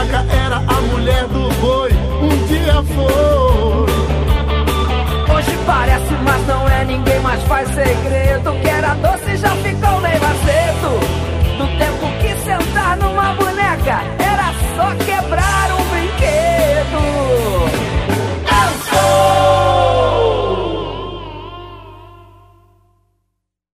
vaca era a mulher do boi. Um dia foi. Hoje parece, mas não é, ninguém mais faz segredo.